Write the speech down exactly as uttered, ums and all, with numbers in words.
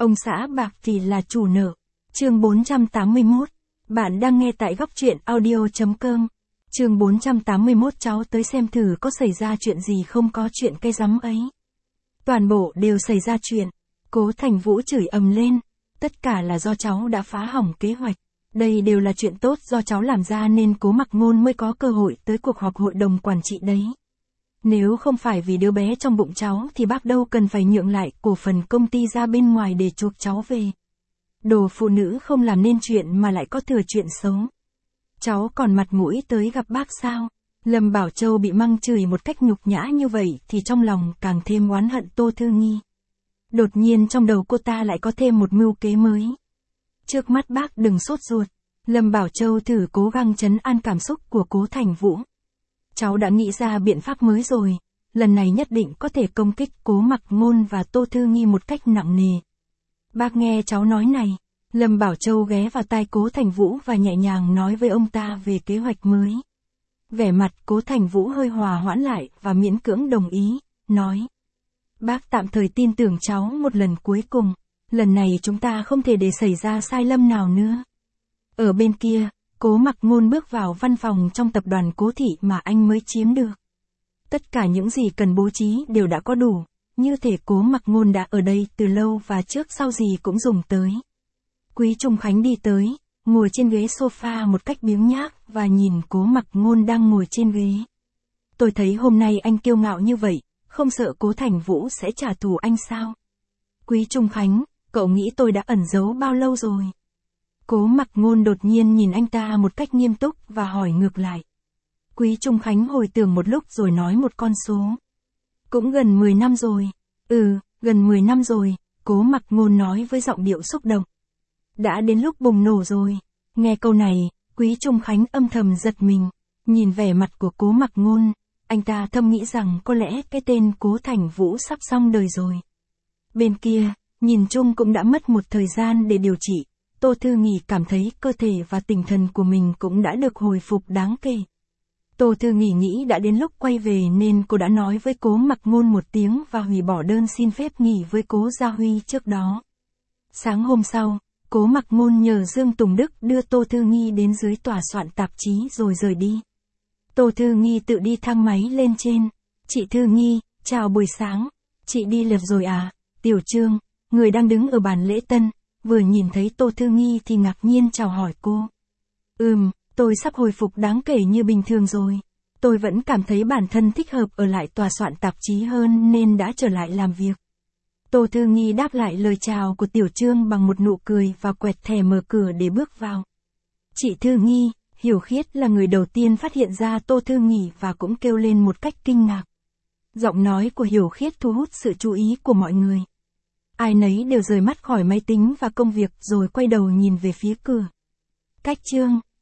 Ông xã bạc thì là chủ nợ. Chương bốn trăm tám mươi mốt. Bạn đang nghe tại góc truyện audio chấm com. Chương bốn trăm tám mươi mốt. Cháu tới xem thử có xảy ra chuyện gì không. Có chuyện cái rắm ấy. Toàn bộ đều xảy ra chuyện. Cố Thành Vũ chửi ầm lên. Tất cả là do cháu đã phá hỏng kế hoạch. Đây đều là chuyện tốt do cháu làm ra nên Cố Mặc Ngôn mới có cơ hội tới cuộc họp hội đồng quản trị đấy. Nếu không phải vì đứa bé trong bụng cháu thì bác đâu cần phải nhượng lại cổ phần công ty ra bên ngoài để chuộc cháu về. Đồ phụ nữ không làm nên chuyện mà lại có thừa chuyện xấu. Cháu còn mặt mũi tới gặp bác sao? Lâm Bảo Châu bị măng chửi một cách nhục nhã như vậy thì trong lòng càng thêm oán hận Tô Thư Nghi. Đột nhiên trong đầu cô ta lại có thêm một mưu kế mới. Trước mắt bác đừng sốt ruột. Lâm Bảo Châu thử cố gắng trấn an cảm xúc của Cố Thành Vũ. Cháu đã nghĩ ra biện pháp mới rồi. Lần này nhất định có thể công kích Cố Mặc Ngôn và Tô Thư Nghi một cách nặng nề. Bác nghe cháu nói này. Lâm Bảo Châu ghé vào tai Cố Thành Vũ và nhẹ nhàng nói với ông ta về kế hoạch mới. Vẻ mặt Cố Thành Vũ hơi hòa hoãn lại và miễn cưỡng đồng ý, nói. Bác tạm thời tin tưởng cháu một lần cuối cùng. Lần này chúng ta không thể để xảy ra sai lầm nào nữa. Ở bên kia, Cố Mặc Ngôn bước vào văn phòng trong tập đoàn Cố Thị mà anh mới chiếm được. Tất cả những gì cần bố trí đều đã có đủ, như thể Cố Mặc Ngôn đã ở đây từ lâu và trước sau gì cũng dùng tới. Quý Trung Khánh đi tới, ngồi trên ghế sofa một cách biếng nhác và nhìn Cố Mặc Ngôn đang ngồi trên ghế. Tôi thấy hôm nay anh kiêu ngạo như vậy, không sợ Cố Thành Vũ sẽ trả thù anh sao? Quý Trung Khánh, cậu nghĩ tôi đã ẩn giấu bao lâu rồi? Cố Mặc Ngôn đột nhiên nhìn anh ta một cách nghiêm túc và hỏi ngược lại. Quý Trung Khánh hồi tưởng một lúc rồi nói một con số. Cũng gần mười năm rồi. Ừ, gần mười năm rồi, Cố Mặc Ngôn nói với giọng điệu xúc động. Đã đến lúc bùng nổ rồi. Nghe câu này, Quý Trung Khánh âm thầm giật mình. Nhìn vẻ mặt của Cố Mặc Ngôn, anh ta thầm nghĩ rằng có lẽ cái tên Cố Thành Vũ sắp xong đời rồi. Bên kia, nhìn chung cũng đã mất một thời gian để điều trị. Tô Thư Nghi cảm thấy cơ thể và tinh thần của mình cũng đã được hồi phục đáng kể. Tô Thư Nghi nghĩ đã đến lúc quay về nên cô đã nói với Cố Mặc Ngôn một tiếng và hủy bỏ đơn xin phép nghỉ với Cố Gia Huy trước đó. Sáng hôm sau, Cố Mặc Ngôn nhờ Dương Tùng Đức đưa Tô Thư Nghi đến dưới tòa soạn tạp chí rồi rời đi. Tô Thư Nghi tự đi thang máy lên trên. Chị Thư Nghi, chào buổi sáng. Chị đi live rồi à? Tiểu Trương, người đang đứng ở bàn lễ tân, vừa nhìn thấy Tô Thư Nghi thì ngạc nhiên chào hỏi cô. Ừm, tôi sắp hồi phục đáng kể như bình thường rồi. Tôi vẫn cảm thấy bản thân thích hợp ở lại tòa soạn tạp chí hơn nên đã trở lại làm việc. Tô Thư Nghi đáp lại lời chào của Tiểu Trương bằng một nụ cười và quẹt thẻ mở cửa để bước vào. Chị Thư Nghi, Hiểu Khiết là người đầu tiên phát hiện ra Tô Thư Nghi và cũng kêu lên một cách kinh ngạc. Giọng nói của Hiểu Khiết thu hút sự chú ý của mọi người. Ai nấy đều rời mắt khỏi máy tính và công việc rồi quay đầu nhìn về phía cửa. Cách Trương,